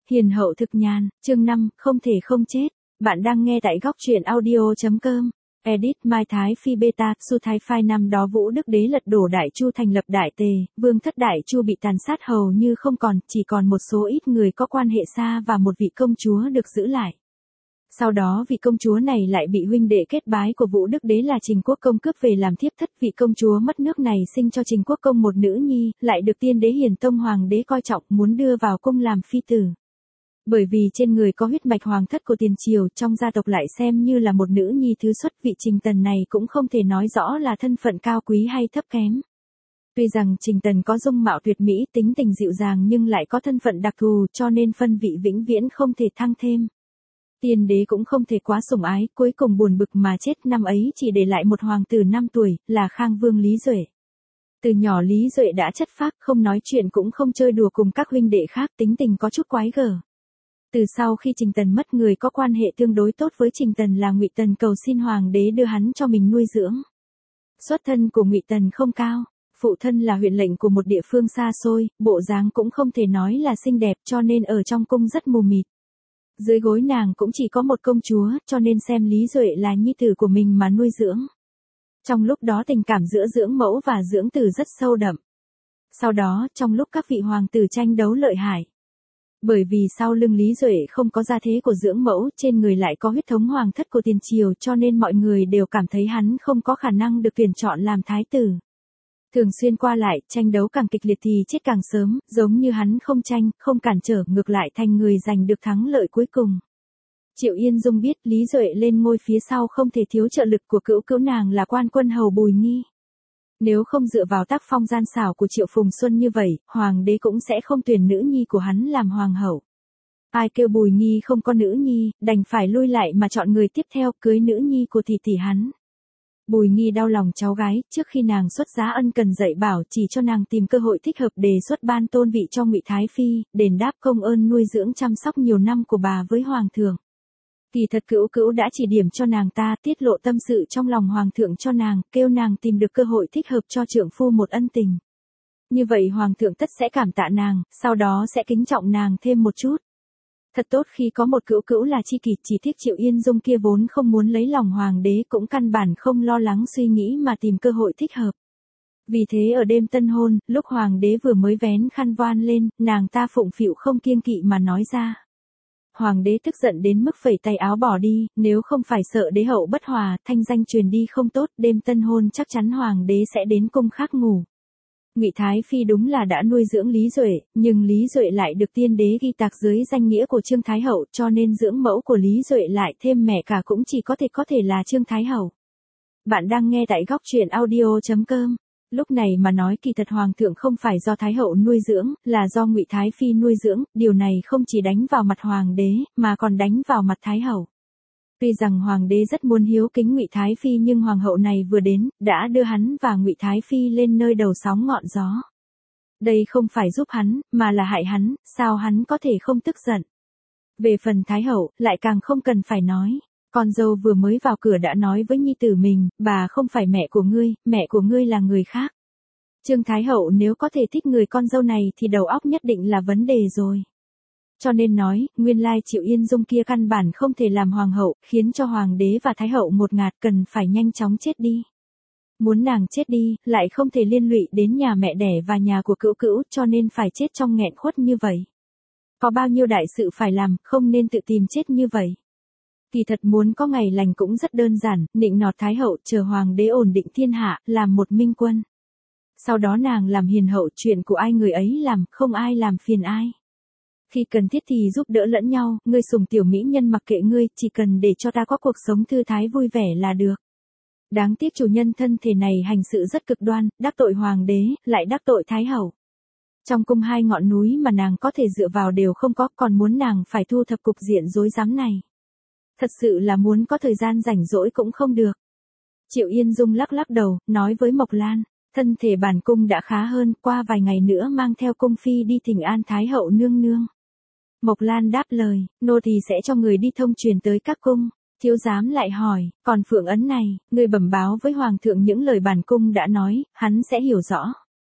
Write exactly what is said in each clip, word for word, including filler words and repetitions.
Hiền hậu thực nhàn, chương năm, không thể không chết. Bạn đang nghe tại góc truyện audio.com. Edit Mai Thái Phi Beta, Su Thái Phai năm đó Vũ Đức Đế lật đổ Đại Chu thành lập Đại Tề, Vương thất Đại Chu bị tàn sát hầu như không còn, chỉ còn một số ít người có quan hệ xa và một vị công chúa được giữ lại. Sau đó vị công chúa này lại bị huynh đệ kết bái của Vũ Đức Đế là Trình Quốc Công cướp về làm thiếp thất. Vị công chúa mất nước này sinh cho Trình Quốc Công một nữ nhi, lại được tiên đế Hiền Tông Hoàng đế coi trọng muốn đưa vào cung làm phi tử. Bởi vì trên người có huyết mạch hoàng thất của tiền triều, trong gia tộc lại xem như là một nữ nhi thứ xuất, vị Trình Tần này cũng không thể nói rõ là thân phận cao quý hay thấp kém. Tuy rằng Trình Tần có dung mạo tuyệt mỹ, tính tình dịu dàng nhưng lại có thân phận đặc thù, cho nên phân vị vĩnh viễn không thể thăng thêm. Tiên đế cũng không thể quá sủng ái, cuối cùng buồn bực mà chết. Năm ấy chỉ để lại một hoàng tử năm tuổi, là Khang Vương Lý Duệ. Từ nhỏ Lý Duệ đã chất phác, không nói chuyện cũng không chơi đùa cùng các huynh đệ khác, tính tình có chút quái gở. Từ sau khi Trình Tần mất, người có quan hệ tương đối tốt với Trình Tần là Ngụy Tần cầu xin hoàng đế đưa hắn cho mình nuôi dưỡng. Xuất thân của Ngụy Tần không cao, phụ thân là huyện lệnh của một địa phương xa xôi, bộ dáng cũng không thể nói là xinh đẹp, cho nên ở trong cung rất mù mịt. Dưới gối nàng cũng chỉ có một công chúa, cho nên xem Lý Duệ là nhi tử của mình mà nuôi dưỡng. Trong lúc đó tình cảm giữa dưỡng mẫu và dưỡng tử rất sâu đậm. Sau đó, trong lúc các vị hoàng tử tranh đấu lợi hại. Bởi vì sau lưng Lý Duệ không có gia thế của dưỡng mẫu, trên người lại có huyết thống hoàng thất của tiền triều, cho nên mọi người đều cảm thấy hắn không có khả năng được tuyển chọn làm thái tử. Thường xuyên qua lại, tranh đấu càng kịch liệt thì chết càng sớm, giống như hắn không tranh, không cản trở, ngược lại thành người giành được thắng lợi cuối cùng. Triệu Yên Dung biết Lý Duệ lên ngôi phía sau không thể thiếu trợ lực của cữu cữu nàng là quan quân hầu Bùi Nghi. Nếu không dựa vào tác phong gian xảo của Triệu Phùng Xuân như vậy, hoàng đế cũng sẽ không tuyển nữ nhi của hắn làm hoàng hậu. Ai kêu Bùi Nghi không có nữ nhi, đành phải lui lại mà chọn người tiếp theo, cưới nữ nhi của tỷ tỷ hắn. Bùi Nghi đau lòng cháu gái, trước khi nàng xuất giá ân cần dạy bảo, chỉ cho nàng tìm cơ hội thích hợp đề xuất ban tôn vị cho Ngụy Thái Phi, đền đáp công ơn nuôi dưỡng chăm sóc nhiều năm của bà với hoàng thượng. Kỳ thật cữu cữu đã chỉ điểm cho nàng ta, tiết lộ tâm sự trong lòng hoàng thượng cho nàng, kêu nàng tìm được cơ hội thích hợp cho trượng phu một ân tình. Như vậy hoàng thượng tất sẽ cảm tạ nàng, sau đó sẽ kính trọng nàng thêm một chút. Thật tốt khi có một cữu cữu là chi kỷ, chỉ tiếc Triệu Yên Dung kia vốn không muốn lấy lòng hoàng đế, cũng căn bản không lo lắng suy nghĩ mà tìm cơ hội thích hợp. Vì thế ở đêm tân hôn, lúc hoàng đế vừa mới vén khăn voan lên, nàng ta phụng phịu không kiêng kỵ mà nói ra. Hoàng đế tức giận đến mức phẩy tay áo bỏ đi, nếu không phải sợ đế hậu bất hòa, thanh danh truyền đi không tốt, đêm tân hôn chắc chắn hoàng đế sẽ đến cung khác ngủ. Ngụy Thái Phi đúng là đã nuôi dưỡng Lý Duệ, nhưng Lý Duệ lại được tiên đế ghi tạc dưới danh nghĩa của Trương Thái Hậu, cho nên dưỡng mẫu của Lý Duệ lại thêm mẹ cả cũng chỉ có thể có thể là Trương Thái Hậu. Bạn đang nghe tại góc truyện audio.com. Lúc này mà nói kỳ thật hoàng thượng không phải do Thái Hậu nuôi dưỡng, là do Ngụy Thái Phi nuôi dưỡng, điều này không chỉ đánh vào mặt hoàng đế, mà còn đánh vào mặt Thái Hậu. Tuy rằng hoàng đế rất muốn hiếu kính Ngụy Thái Phi nhưng hoàng hậu này vừa đến, đã đưa hắn và Ngụy Thái Phi lên nơi đầu sóng ngọn gió. Đây không phải giúp hắn, mà là hại hắn, sao hắn có thể không tức giận. Về phần Thái Hậu, lại càng không cần phải nói. Con dâu vừa mới vào cửa đã nói với nhi tử mình, bà không phải mẹ của ngươi, mẹ của ngươi là người khác. Trương Thái Hậu nếu có thể thích người con dâu này thì đầu óc nhất định là vấn đề rồi. Cho nên nói, nguyên lai Triệu Yên Dung kia căn bản không thể làm hoàng hậu, khiến cho hoàng đế và thái hậu một ngạt cần phải nhanh chóng chết đi. Muốn nàng chết đi, lại không thể liên lụy đến nhà mẹ đẻ và nhà của cữu cữu, cho nên phải chết trong nghẹn khuất như vậy. Có bao nhiêu đại sự phải làm, không nên tự tìm chết như vậy. Kỳ thật muốn có ngày lành cũng rất đơn giản, nịnh nọt thái hậu, chờ hoàng đế ổn định thiên hạ, làm một minh quân. Sau đó nàng làm hiền hậu, chuyện của ai người ấy làm, không ai làm phiền ai. Khi cần thiết thì giúp đỡ lẫn nhau, ngươi sủng tiểu mỹ nhân mặc kệ ngươi, chỉ cần để cho ta có cuộc sống thư thái vui vẻ là được. Đáng tiếc chủ nhân thân thể này hành sự rất cực đoan, đắc tội hoàng đế, lại đắc tội thái hậu. Trong cung hai ngọn núi mà nàng có thể dựa vào đều không có, còn muốn nàng phải thu thập cục diện rối rắm này. Thật sự là muốn có thời gian rảnh rỗi cũng không được. Triệu Yên Dung lắc lắc đầu, nói với Mộc Lan, thân thể bản cung đã khá hơn, qua vài ngày nữa mang theo cung phi đi thỉnh an thái hậu nương nương. Mộc Lan đáp lời, nô tỳ sẽ cho người đi thông truyền tới các cung. Thiếu giám lại hỏi, còn phượng ấn này, người bẩm báo với hoàng thượng những lời bản cung đã nói, hắn sẽ hiểu rõ.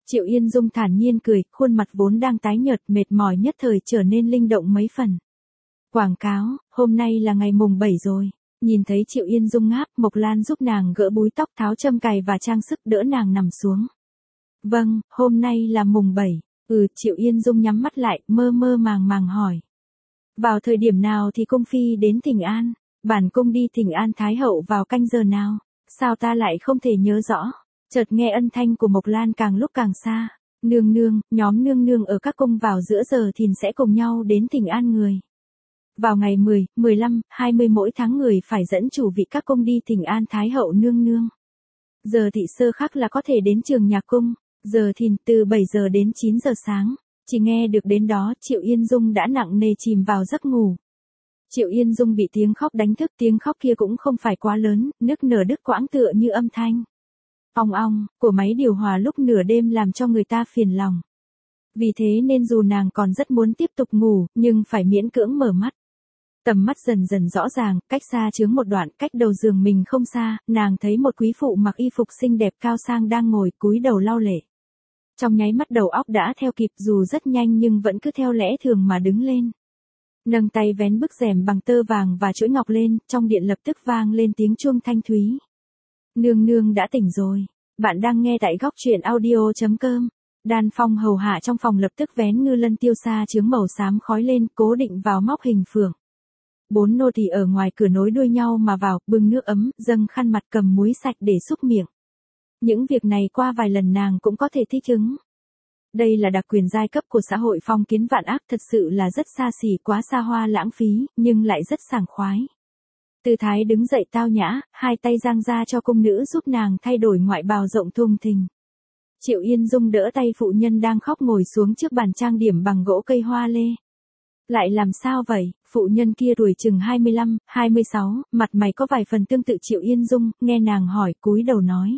Triệu Yên Dung thản nhiên cười, khuôn mặt vốn đang tái nhợt mệt mỏi nhất thời trở nên linh động mấy phần. Quảng cáo, hôm nay là ngày mùng bảy rồi. Nhìn thấy Triệu Yên Dung ngáp, Mộc Lan giúp nàng gỡ búi tóc, tháo châm cài và trang sức, đỡ nàng nằm xuống. Vâng, hôm nay là mùng bảy. Ừ, Triệu Yên Dung nhắm mắt lại, mơ mơ màng màng hỏi. Vào thời điểm nào thì cung phi đến Thịnh An? Bản cung đi Thịnh An Thái Hậu vào canh giờ nào? Sao ta lại không thể nhớ rõ? Chợt nghe âm thanh của Mộc Lan càng lúc càng xa. Nương nương, nhóm nương nương ở các cung vào giữa giờ thìn sẽ cùng nhau đến Thịnh An người. Vào ngày mười, mười lăm, hai mươi mỗi tháng người phải dẫn chủ vị các cung đi Thịnh An Thái Hậu nương nương. Giờ thị sơ khắc là có thể đến Trường Nhạc Cung, giờ thìn từ bảy giờ đến chín giờ sáng. Chỉ nghe được đến đó, Triệu Yên Dung đã nặng nề chìm vào giấc ngủ. Triệu Yên Dung bị tiếng khóc đánh thức, tiếng khóc kia cũng không phải quá lớn, nức nở đứt quãng tựa như âm thanh ong ong của máy điều hòa lúc nửa đêm làm cho người ta phiền lòng. Vì thế nên dù nàng còn rất muốn tiếp tục ngủ, nhưng phải miễn cưỡng mở mắt. Tầm mắt dần dần rõ ràng, cách xa chướng một đoạn, cách đầu giường mình không xa, nàng thấy một quý phụ mặc y phục xinh đẹp cao sang đang ngồi cúi đầu lau lệ. Trong nháy mắt đầu óc đã theo kịp, dù rất nhanh nhưng vẫn cứ theo lẽ thường mà đứng lên. Nâng tay vén bức rèm bằng tơ vàng và chuỗi ngọc lên, trong điện lập tức vang lên tiếng chuông thanh thúy. Nương nương đã tỉnh rồi. Bạn đang nghe tại góc truyện audio chấm com. Đan Phong hầu hạ trong phòng lập tức vén ngư lân tiêu sa chướng màu xám khói lên, cố định vào móc hình phượng. Bốn nô tỳ ở ngoài cửa nối đuôi nhau mà vào, bưng nước ấm, dâng khăn mặt, cầm muối sạch để xúc miệng. Những việc này qua vài lần nàng cũng có thể thích ứng. Đây là đặc quyền giai cấp của xã hội phong kiến vạn ác, thật sự là rất xa xỉ, quá xa hoa lãng phí, nhưng lại rất sảng khoái. Tư thái đứng dậy tao nhã, hai tay giang ra cho cung nữ giúp nàng thay đổi ngoại bào rộng thùng thình. Triệu Yên Dung đỡ tay phụ nhân đang khóc ngồi xuống trước bàn trang điểm bằng gỗ cây hoa lê. Lại làm sao vậy? Phụ nhân kia tuổi chừng hai mươi lăm, hai mươi sáu, mặt mày có vài phần tương tự Triệu Yên Dung, nghe nàng hỏi cúi đầu nói.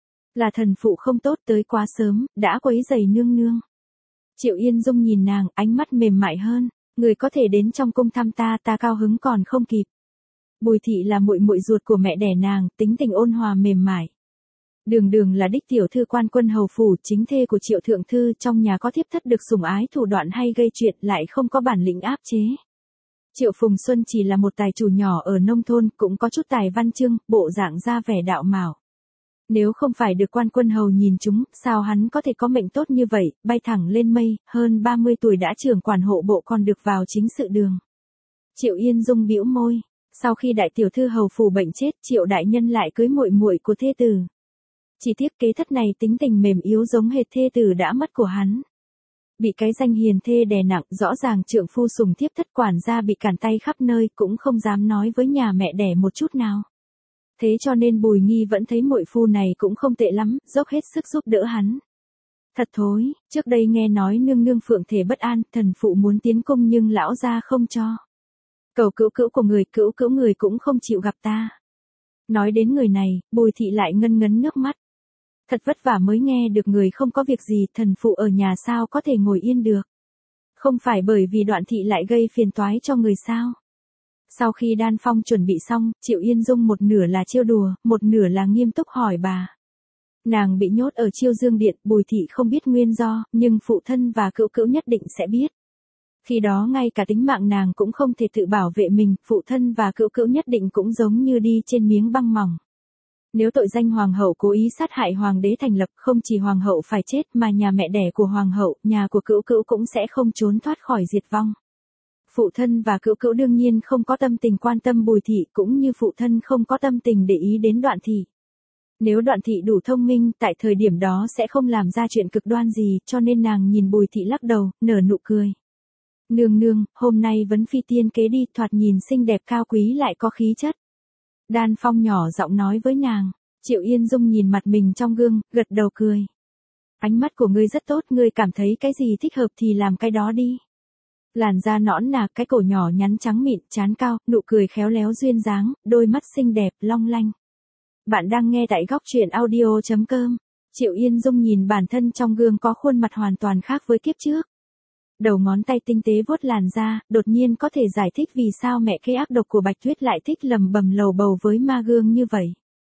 Là thần phụ không tốt tới quá sớm, đã quấy rầy nương nương. Triệu Yên Dung nhìn nàng, ánh mắt mềm mại hơn, người có thể đến trong cung thăm ta, ta cao hứng còn không kịp. Bùi thị là muội muội ruột của mẹ đẻ nàng, tính tình ôn hòa mềm mại. Đường Đường là đích tiểu thư quan quân hầu phủ, chính thê của Triệu thượng thư, trong nhà có thiếp thất được sủng ái, thủ đoạn hay gây chuyện, lại không có bản lĩnh áp chế. Triệu Phùng Xuân chỉ là một tài chủ nhỏ ở nông thôn, cũng có chút tài văn chương, bộ dạng ra vẻ đạo mạo. Nếu không phải được quan quân hầu nhìn chúng, sao hắn có thể có mệnh tốt như vậy, bay thẳng lên mây, hơn ba mươi tuổi đã trưởng quản hộ bộ còn được vào chính sự đường. Triệu Yên Dung bĩu môi, sau khi đại tiểu thư hầu phủ bệnh chết, Triệu đại nhân lại cưới muội muội của thê tử. Chỉ tiếc kế thất này tính tình mềm yếu giống hệt thê tử đã mất của hắn. Bị cái danh hiền thê đè nặng, rõ ràng trượng phu sùng thiếp thất, quản gia bị cản tay khắp nơi, cũng không dám nói với nhà mẹ đẻ một chút nào. Thế cho nên Bùi Nghi vẫn thấy muội phu này cũng không tệ lắm, dốc hết sức giúp đỡ hắn. Thật thối, trước đây nghe nói nương nương phượng thể bất an, thần phụ muốn tiến cung nhưng lão gia không cho. Cầu cữu cữu của người, cữu cữu người cũng không chịu gặp ta. Nói đến người này, Bùi thị lại ngân ngấn nước mắt. Thật vất vả mới nghe được người không có việc gì, thần phụ ở nhà sao có thể ngồi yên được. Không phải bởi vì Đoạn thị lại gây phiền toái cho người sao. Sau khi Đan Phong chuẩn bị xong, Triệu Yên Dung một nửa là trêu đùa, một nửa là nghiêm túc hỏi bà. Nàng bị nhốt ở Chiêu Dương Điện, Bùi thị không biết nguyên do, nhưng phụ thân và cữu cữu nhất định sẽ biết. Khi đó ngay cả tính mạng nàng cũng không thể tự bảo vệ mình, phụ thân và cữu cữu nhất định cũng giống như đi trên miếng băng mỏng. Nếu tội danh hoàng hậu cố ý sát hại hoàng đế thành lập, không chỉ hoàng hậu phải chết mà nhà mẹ đẻ của hoàng hậu, nhà của cữu cữu cũng sẽ không trốn thoát khỏi diệt vong. Phụ thân và cữu cữu đương nhiên không có tâm tình quan tâm Bùi thị, cũng như phụ thân không có tâm tình để ý đến Đoạn thị. Nếu Đoạn thị đủ thông minh, tại thời điểm đó sẽ không làm ra chuyện cực đoan gì, cho nên nàng nhìn Bùi thị lắc đầu, nở nụ cười. Nương nương, hôm nay vấn phi tiên kế đi, thoạt nhìn xinh đẹp cao quý lại có khí chất. Đan Phong nhỏ giọng nói với nàng. Triệu Yên Dung nhìn mặt mình trong gương, gật đầu cười. Ánh mắt của ngươi rất tốt, ngươi cảm thấy cái gì thích hợp thì làm cái đó đi. Làn da nõn nà, cái cổ nhỏ nhắn trắng mịn, trán cao, nụ cười khéo léo duyên dáng, đôi mắt xinh đẹp, long lanh. Bạn đang nghe tại góc truyện audio chấm com. Triệu Yên Dung nhìn bản thân trong gương có khuôn mặt hoàn toàn khác với kiếp trước. Đầu ngón tay tinh tế vuốt làn da, đột nhiên có thể giải thích vì sao mẹ kế ác độc của Bạch Tuyết lại thích lầm bầm lầu bầu với ma gương như vậy.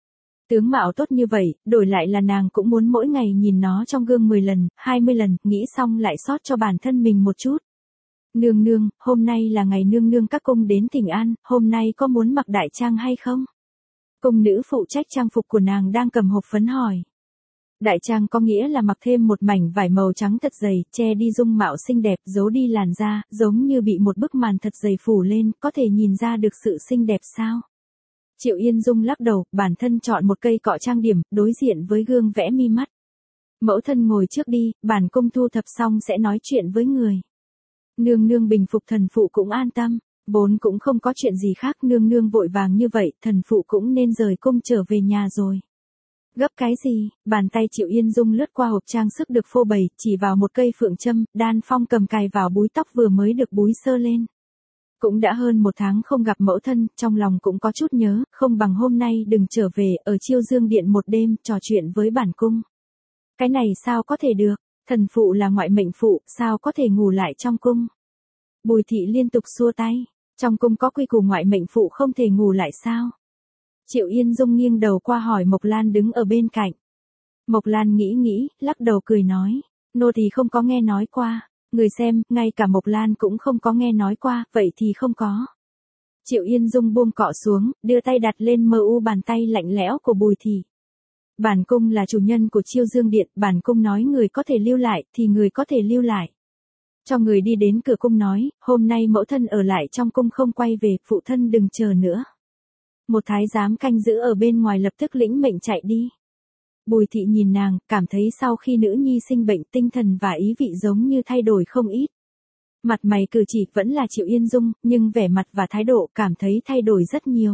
Tướng mạo tốt như vậy, đổi lại là nàng cũng muốn mỗi ngày nhìn nó trong gương mười lần, hai mươi lần, nghĩ xong lại xót cho bản thân mình một chút. Nương nương, hôm nay là ngày nương nương các cung đến Thịnh An, hôm nay có muốn mặc đại trang hay không? Cung nữ phụ trách trang phục của nàng đang cầm hộp phấn hỏi. Đại trang có nghĩa là mặc thêm một mảnh vải màu trắng thật dày, che đi dung mạo xinh đẹp, giấu đi làn da, giống như bị một bức màn thật dày phủ lên, có thể nhìn ra được sự xinh đẹp sao? Triệu Yên Dung lắc đầu, bản thân chọn một cây cọ trang điểm, đối diện với gương vẽ mi mắt. Mẫu thân ngồi trước đi, bản cung thu thập xong sẽ nói chuyện với người. Nương nương bình phục thần phụ cũng an tâm, vốn cũng không có chuyện gì khác, nương nương vội vàng như vậy, thần phụ cũng nên rời cung trở về nhà rồi. Gấp cái gì? Bàn tay Triệu Yên Dung lướt qua hộp trang sức được phô bày, chỉ vào một cây phượng châm, Đan Phong cầm cài vào búi tóc vừa mới được búi sơ lên. Cũng đã hơn một tháng không gặp mẫu thân, trong lòng cũng có chút nhớ, không bằng hôm nay đừng trở về, ở Chiêu Dương Điện một đêm, trò chuyện với bản cung. Cái này sao có thể được, thần phụ là ngoại mệnh phụ, sao có thể ngủ lại trong cung. Bùi thị liên tục xua tay, trong cung có quy củ ngoại mệnh phụ không thể ngủ lại sao. Triệu Yên Dung nghiêng đầu qua hỏi Mộc Lan đứng ở bên cạnh. Mộc Lan nghĩ nghĩ, lắc đầu cười nói, nô thì không có nghe nói qua. Người xem, ngay cả Mộc Lan cũng không có nghe nói qua, vậy thì không có. Triệu Yên Dung buông cọ xuống, đưa tay đặt lên mờ u bàn tay lạnh lẽo của Bùi thị. Bản cung là chủ nhân của Chiêu Dương Điện, bản cung nói người có thể lưu lại, thì người có thể lưu lại. Cho người đi đến cửa cung nói, hôm nay mẫu thân ở lại trong cung không quay về, phụ thân đừng chờ nữa. Một thái giám canh giữ ở bên ngoài lập tức lĩnh mệnh chạy đi. Bùi thị nhìn nàng, cảm thấy sau khi nữ nhi sinh bệnh tinh thần và ý vị giống như thay đổi không ít. Mặt mày cử chỉ vẫn là Triệu Yên Dung, nhưng vẻ mặt và thái độ cảm thấy thay đổi rất nhiều.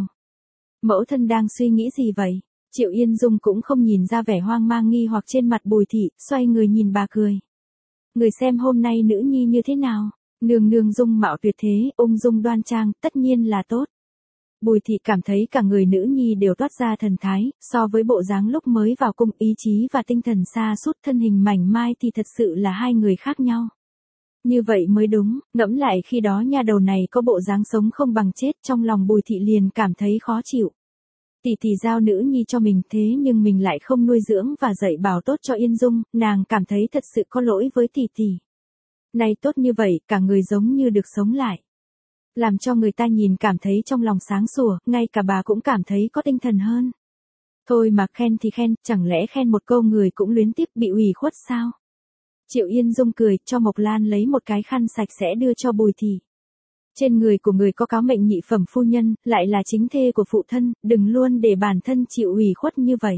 Mẫu thân đang suy nghĩ gì vậy? Triệu Yên Dung cũng không nhìn ra vẻ hoang mang nghi hoặc trên mặt Bùi thị, xoay người nhìn bà cười. Người xem hôm nay nữ nhi như thế nào? Nương nương dung mạo tuyệt thế, ung dung đoan trang, tất nhiên là tốt. Bùi thị cảm thấy cả người nữ nhi đều toát ra thần thái, so với bộ dáng lúc mới vào cung, ý chí và tinh thần sa sút, thân hình mảnh mai thì thật sự là hai người khác nhau. Như vậy mới đúng, ngẫm lại khi đó nha đầu này có bộ dáng sống không bằng chết, trong lòng Bùi thị liền cảm thấy khó chịu. Tỷ tỷ giao nữ nhi cho mình thế nhưng mình lại không nuôi dưỡng và dạy bảo tốt cho Yên Dung, nàng cảm thấy thật sự có lỗi với tỷ tỷ. Này tốt như vậy, cả người giống như được sống lại. Làm cho người ta nhìn cảm thấy trong lòng sáng sủa, ngay cả bà cũng cảm thấy có tinh thần hơn. Thôi mà khen thì khen, chẳng lẽ khen một câu người cũng luyến tiếc bị ủy khuất sao? Triệu Yên Dung cười, cho Mộc Lan lấy một cái khăn sạch sẽ đưa cho Bùi thị. Trên người của người có cáo mệnh nhị phẩm phu nhân, lại là chính thê của phụ thân, đừng luôn để bản thân chịu ủy khuất như vậy.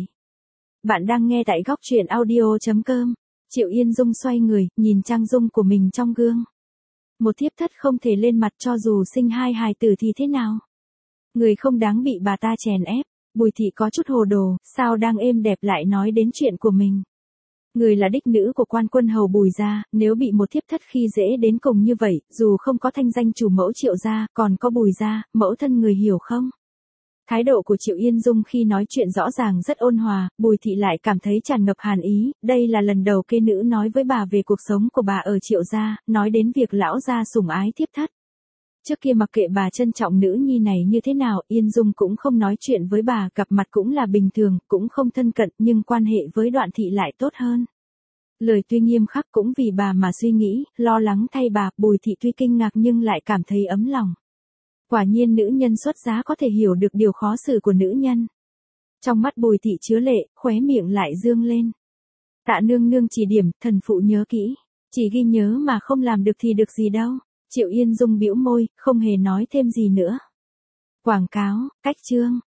Bạn đang nghe tại góc truyện audio chấm com. Triệu Yên Dung xoay người, nhìn trang dung của mình trong gương. Một thiếp thất không thể lên mặt cho dù sinh hai hài tử thì thế nào? Người không đáng bị bà ta chèn ép. Bùi thị có chút hồ đồ, sao đang êm đẹp lại nói đến chuyện của mình. Người là đích nữ của quan quân hầu Bùi gia, nếu bị một thiếp thất khi dễ đến cùng như vậy, dù không có thanh danh chủ mẫu Triệu gia, còn có Bùi gia, mẫu thân người hiểu không? Thái độ của Triệu Yên Dung khi nói chuyện rõ ràng rất ôn hòa, Bùi thị lại cảm thấy tràn ngập hàn ý, đây là lần đầu kê nữ nói với bà về cuộc sống của bà ở Triệu gia, nói đến việc lão gia sủng ái thiếp thất. Trước kia mặc kệ bà trân trọng nữ nhi này như thế nào, Yên Dung cũng không nói chuyện với bà, gặp mặt cũng là bình thường, cũng không thân cận, nhưng quan hệ với Đoạn thị lại tốt hơn. Lời tuy nghiêm khắc cũng vì bà mà suy nghĩ, lo lắng thay bà, Bùi thị tuy kinh ngạc nhưng lại cảm thấy ấm lòng. Quả nhiên nữ nhân xuất giá có thể hiểu được điều khó xử của nữ nhân. Trong mắt Bùi thị chứa lệ, khóe miệng lại dương lên. Tạ nương nương chỉ điểm, thần phụ nhớ kỹ. Chỉ ghi nhớ mà không làm được thì được gì đâu. Triệu Yên Dung bĩu môi, không hề nói thêm gì nữa. Quảng cáo, cách chương.